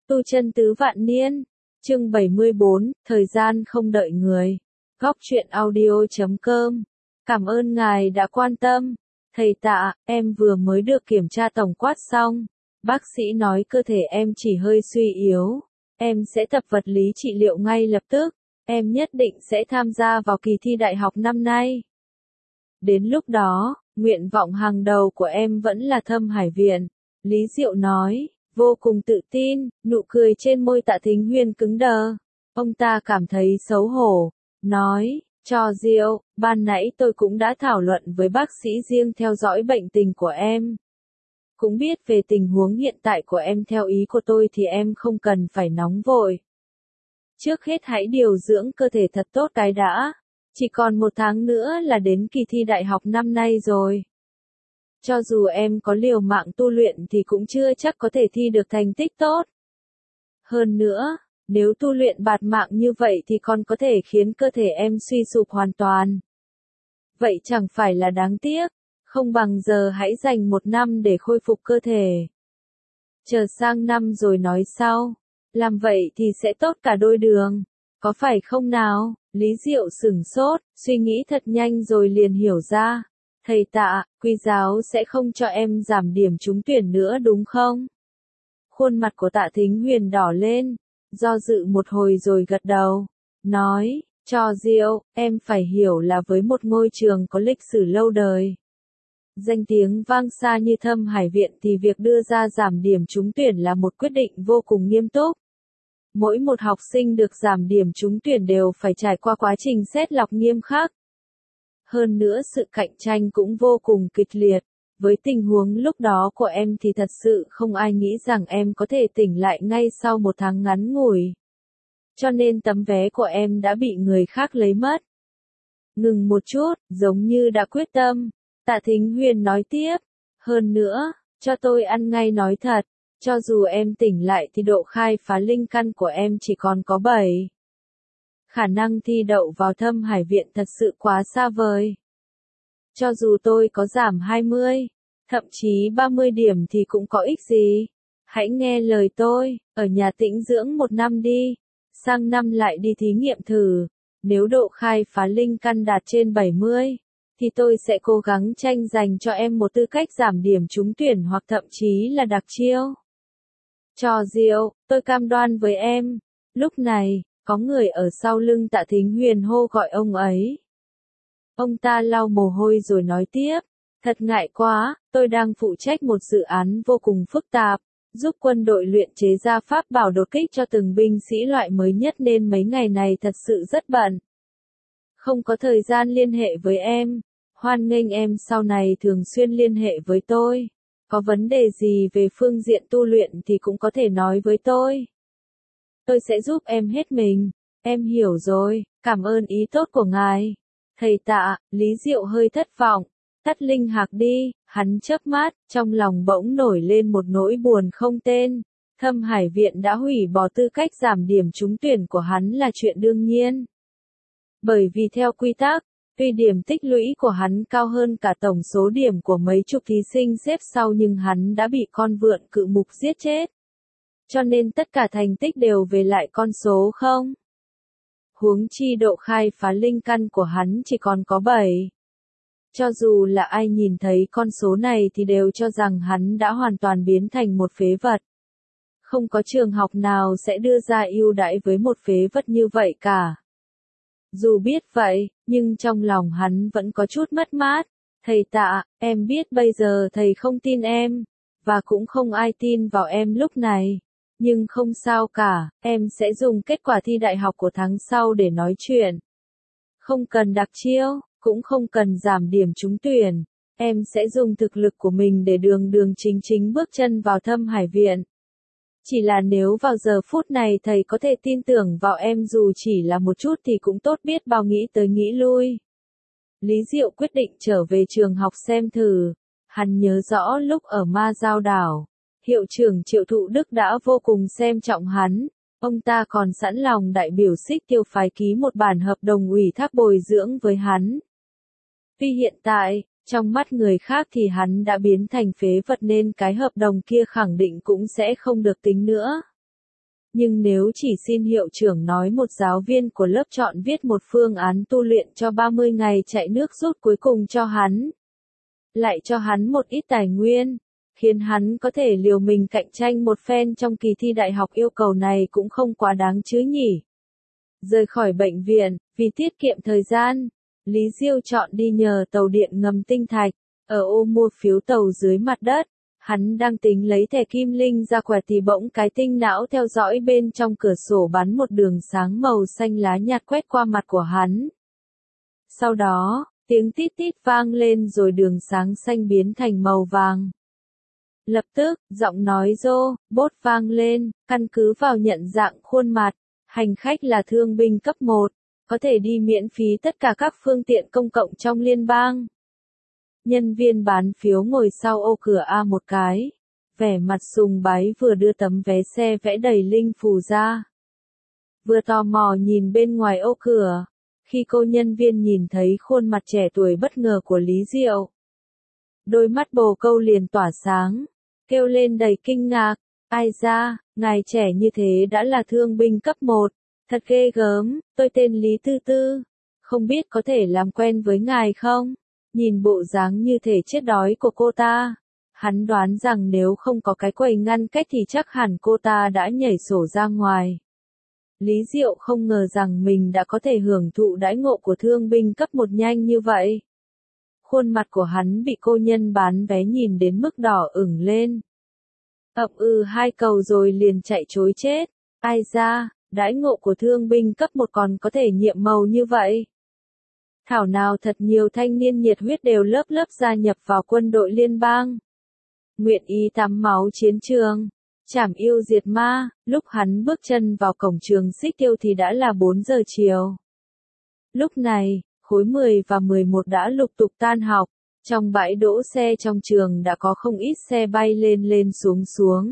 Tu chân tứ vạn niên, chương 74, thời gian không đợi người. Góc truyện audio.com. Cảm ơn ngài đã quan tâm. Thầy Tạ, em vừa mới được kiểm tra tổng quát xong. Bác sĩ nói cơ thể em chỉ hơi suy yếu. Em sẽ tập vật lý trị liệu ngay lập tức. Em nhất định sẽ tham gia vào kỳ thi đại học năm nay. Đến lúc đó, nguyện vọng hàng đầu của em vẫn là Thâm Hải Viện. Lý Diệu nói, vô cùng tự tin, nụ cười trên môi Tạ Thính Huyên cứng đờ. Ông ta cảm thấy xấu hổ, nói, cho Diệu, ban nãy tôi cũng đã thảo luận với bác sĩ riêng theo dõi bệnh tình của em. Cũng biết về tình huống hiện tại của em, theo ý của tôi thì em không cần phải nóng vội. Trước hết hãy điều dưỡng cơ thể thật tốt cái đã. Chỉ còn 1 tháng nữa là đến kỳ thi đại học năm nay rồi. Cho dù em có liều mạng tu luyện thì cũng chưa chắc có thể thi được thành tích tốt. Hơn nữa, nếu tu luyện bạt mạng như vậy thì còn có thể khiến cơ thể em suy sụp hoàn toàn. Vậy chẳng phải là đáng tiếc, không bằng giờ hãy dành 1 năm để khôi phục cơ thể. Chờ sang năm rồi nói sau, làm vậy thì sẽ tốt cả đôi đường, có phải không nào? Lý Diệu sửng sốt, suy nghĩ thật nhanh rồi liền hiểu ra. Thầy Tạ, Quý giáo sẽ không cho em giảm điểm trúng tuyển nữa đúng không? Khuôn mặt của Tạ Thính Huyền đỏ lên, do dự một hồi rồi gật đầu, nói, cho Diệu, em phải hiểu là với một ngôi trường có lịch sử lâu đời, danh tiếng vang xa như Thâm Hải Viện thì việc đưa ra giảm điểm trúng tuyển là một quyết định vô cùng nghiêm túc. Mỗi một học sinh được giảm điểm trúng tuyển đều phải trải qua quá trình xét lọc nghiêm khắc. Hơn nữa sự cạnh tranh cũng vô cùng kịch liệt. Với tình huống lúc đó của em thì thật sự không ai nghĩ rằng em có thể tỉnh lại ngay sau 1 tháng ngắn ngủi. Cho nên tấm vé của em đã bị người khác lấy mất. Ngừng một chút, giống như đã quyết tâm. Tạ Thính Huyền nói tiếp. Hơn nữa, cho tôi ăn ngay nói thật. Cho dù em tỉnh lại thì độ khai phá linh căn của em chỉ còn có 7. Khả năng thi đậu vào Thâm Hải Viện thật sự quá xa vời. Cho dù tôi có giảm 20, thậm chí 30 điểm thì cũng có ích gì. Hãy nghe lời tôi, ở nhà tĩnh dưỡng 1 năm đi, sang năm lại đi thí nghiệm thử. Nếu độ khai phá linh căn đạt trên 70, thì tôi sẽ cố gắng tranh giành cho em một tư cách giảm điểm trúng tuyển hoặc thậm chí là đặc chiêu. Cho Diệu, tôi cam đoan với em. Lúc này, có người ở sau lưng Tạ Thính Huyền hô gọi ông ấy. Ông ta lau mồ hôi rồi nói tiếp, thật ngại quá, tôi đang phụ trách một dự án vô cùng phức tạp, giúp quân đội luyện chế ra pháp bảo đột kích cho từng binh sĩ loại mới nhất nên mấy ngày này thật sự rất bận. Không có thời gian liên hệ với em, hoan nghênh em sau này thường xuyên liên hệ với tôi. Có vấn đề gì về phương diện tu luyện thì cũng có thể nói với tôi. Tôi sẽ giúp em hết mình. Em hiểu rồi, cảm ơn ý tốt của ngài. Thầy Tạ, Lý Diệu hơi thất vọng. Tắt linh hạc đi, hắn chớp mắt, trong lòng bỗng nổi lên một nỗi buồn không tên. Thâm Hải Viện đã hủy bỏ tư cách giảm điểm trúng tuyển của hắn là chuyện đương nhiên. Bởi vì theo quy tắc, tuy điểm tích lũy của hắn cao hơn cả tổng số điểm của mấy chục thí sinh xếp sau nhưng hắn đã bị con vượn cự mục giết chết. Cho nên tất cả thành tích đều về lại con số 0. Huống chi độ khai phá linh căn của hắn chỉ còn có 7. Cho dù là ai nhìn thấy con số này thì đều cho rằng hắn đã hoàn toàn biến thành một phế vật. Không có trường học nào sẽ đưa ra ưu đãi với một phế vật như vậy cả. Dù biết vậy, nhưng trong lòng hắn vẫn có chút mất mát. Thầy Tạ, em biết bây giờ thầy không tin em, và cũng không ai tin vào em lúc này. Nhưng không sao cả, em sẽ dùng kết quả thi đại học của tháng sau để nói chuyện. Không cần đặc chiêu, cũng không cần giảm điểm trúng tuyển. Em sẽ dùng thực lực của mình để đường chính chính bước chân vào Thâm Hải Viện. Chỉ là nếu vào giờ phút này thầy có thể tin tưởng vào em dù chỉ là một chút thì cũng tốt biết bao, nghĩ tới nghĩ lui. Lý Diệu quyết định trở về trường học xem thử. Hắn nhớ rõ lúc ở Ma Giao Đảo, hiệu trưởng Triệu Thụ Đức đã vô cùng xem trọng hắn. Ông ta còn sẵn lòng đại biểu Xích Tiêu phái ký một bản hợp đồng ủy thác bồi dưỡng với hắn. Tuy hiện tại, trong mắt người khác thì hắn đã biến thành phế vật nên cái hợp đồng kia khẳng định cũng sẽ không được tính nữa. Nhưng nếu chỉ xin hiệu trưởng nói một giáo viên của lớp chọn viết một phương án tu luyện cho 30 ngày chạy nước rút cuối cùng cho hắn, lại cho hắn một ít tài nguyên, khiến hắn có thể liều mình cạnh tranh một phen trong kỳ thi đại học, yêu cầu này cũng không quá đáng chứ nhỉ. Rời khỏi bệnh viện, vì tiết kiệm thời gian, Lý Diêu chọn đi nhờ tàu điện ngầm Tinh Thạch, ở ô mua phiếu tàu dưới mặt đất. Hắn đang tính lấy thẻ kim linh ra quẹt thì bỗng cái tinh não theo dõi bên trong cửa sổ bắn một đường sáng màu xanh lá nhạt quét qua mặt của hắn. Sau đó, tiếng tít tít vang lên rồi đường sáng xanh biến thành màu vàng. Lập tức, giọng nói rô, bốt vang lên, căn cứ vào nhận dạng khuôn mặt, hành khách là thương binh cấp 1, có thể đi miễn phí tất cả các phương tiện công cộng trong liên bang. Nhân viên bán phiếu ngồi sau ô cửa A một cái, vẻ mặt sùng bái vừa đưa tấm vé xe vẽ đầy linh phù ra. Vừa tò mò nhìn bên ngoài ô cửa, khi cô nhân viên nhìn thấy khuôn mặt trẻ tuổi bất ngờ của Lý Diệu. Đôi mắt bồ câu liền tỏa sáng, kêu lên đầy kinh ngạc, ai ra, ngài trẻ như thế đã là thương binh cấp 1, thật ghê gớm, tôi tên Lý Tư Tư, không biết có thể làm quen với ngài không? Nhìn bộ dáng như thể chết đói của cô ta, hắn đoán rằng nếu không có cái quầy ngăn cách thì chắc hẳn cô ta đã nhảy sổ ra ngoài. Lý Diệu không ngờ rằng mình đã có thể hưởng thụ đãi ngộ của thương binh cấp 1 nhanh như vậy. Khuôn mặt của hắn bị cô nhân bán vé nhìn đến mức đỏ ửng lên. Ậm hai câu rồi liền chạy trối chết. Ai ra, đãi ngộ của thương binh cấp 1 còn có thể nhiệm màu như vậy. Thảo nào thật nhiều thanh niên nhiệt huyết đều lớp lớp gia nhập vào quân đội liên bang. Nguyện ý tắm máu chiến trường, trảm yêu diệt ma. Lúc hắn bước chân vào cổng trường Xích Tiêu thì đã là 4 giờ chiều. Lúc này, khối 10 và 11 đã lục tục tan học. Trong bãi đỗ xe trong trường đã có không ít xe bay lên lên xuống xuống.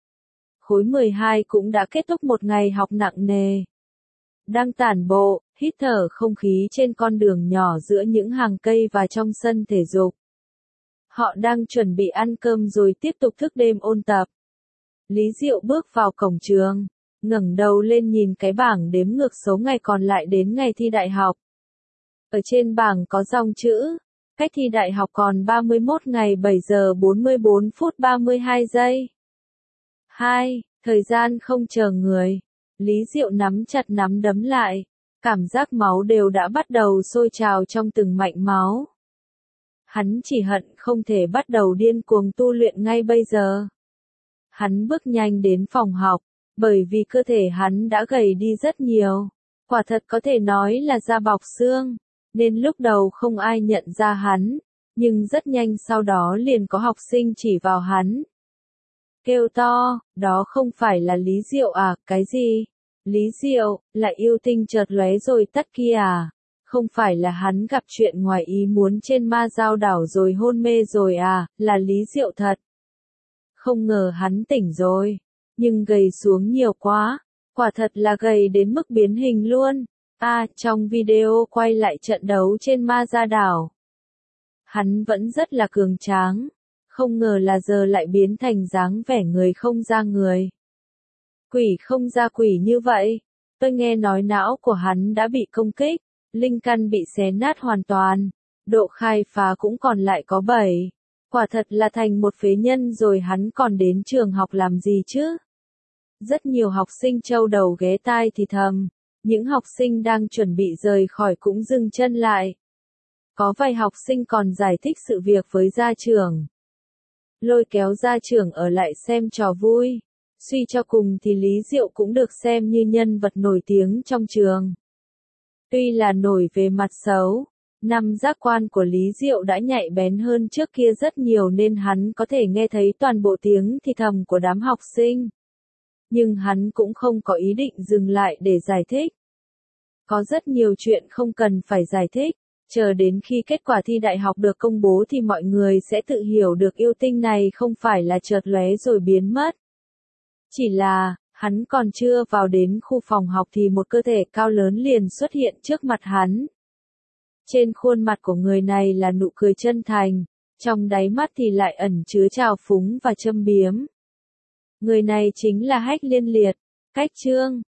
Khối 12 cũng đã kết thúc một ngày học nặng nề. Đang tản bộ, hít thở không khí trên con đường nhỏ giữa những hàng cây và trong sân thể dục. Họ đang chuẩn bị ăn cơm rồi tiếp tục thức đêm ôn tập. Lý Diệu bước vào cổng trường, ngẩng đầu lên nhìn cái bảng đếm ngược số ngày còn lại đến ngày thi đại học. Ở trên bảng có dòng chữ, cách thi đại học còn 31 ngày 7 giờ 44 phút 32 giây. 2. Thời gian không chờ người. Lý Diệu nắm chặt nắm đấm lại, cảm giác máu đều đã bắt đầu sôi trào trong từng mạch máu. Hắn chỉ hận không thể bắt đầu điên cuồng tu luyện ngay bây giờ. Hắn bước nhanh đến phòng học, bởi vì cơ thể hắn đã gầy đi rất nhiều. Quả thật có thể nói là da bọc xương, nên lúc đầu không ai nhận ra hắn, nhưng rất nhanh sau đó liền có học sinh chỉ vào hắn. Kêu to, đó không phải là Lý Diệu à, cái gì? Lý Diệu, là yêu tinh chợt lóe rồi tắt kia à? Không phải là hắn gặp chuyện ngoài ý muốn trên ma giao đảo rồi hôn mê rồi à, là Lý Diệu thật. Không ngờ hắn tỉnh rồi, nhưng gầy xuống nhiều quá, quả thật là gầy đến mức biến hình luôn. Trong video quay lại trận đấu trên ma gia đảo, hắn vẫn rất là cường tráng, không ngờ là giờ lại biến thành dáng vẻ người không ra người. Quỷ không ra quỷ như vậy. Tôi nghe nói não của hắn đã bị công kích, linh căn bị xé nát hoàn toàn, độ khai phá cũng còn lại có 7. Quả thật là thành một phế nhân rồi, hắn còn đến trường học làm gì chứ? Rất nhiều học sinh trâu đầu ghé tai thì thầm, những học sinh đang chuẩn bị rời khỏi cũng dừng chân lại. Có vài học sinh còn giải thích sự việc với gia trưởng, lôi kéo gia trưởng ở lại xem trò vui. Suy cho cùng thì Lý Diệu cũng được xem như nhân vật nổi tiếng trong trường. Tuy là nổi về mặt xấu, năm giác quan của Lý Diệu đã nhạy bén hơn trước kia rất nhiều nên hắn có thể nghe thấy toàn bộ tiếng thì thầm của đám học sinh. Nhưng hắn cũng không có ý định dừng lại để giải thích. Có rất nhiều chuyện không cần phải giải thích, chờ đến khi kết quả thi đại học được công bố thì mọi người sẽ tự hiểu được yêu tinh này không phải là chợt lóe rồi biến mất. Chỉ là, hắn còn chưa vào đến khu phòng học thì một cơ thể cao lớn liền xuất hiện trước mặt hắn. Trên khuôn mặt của người này là nụ cười chân thành, trong đáy mắt thì lại ẩn chứa trào phúng và châm biếm. Người này chính là Hách Liên Liệt. Cách chương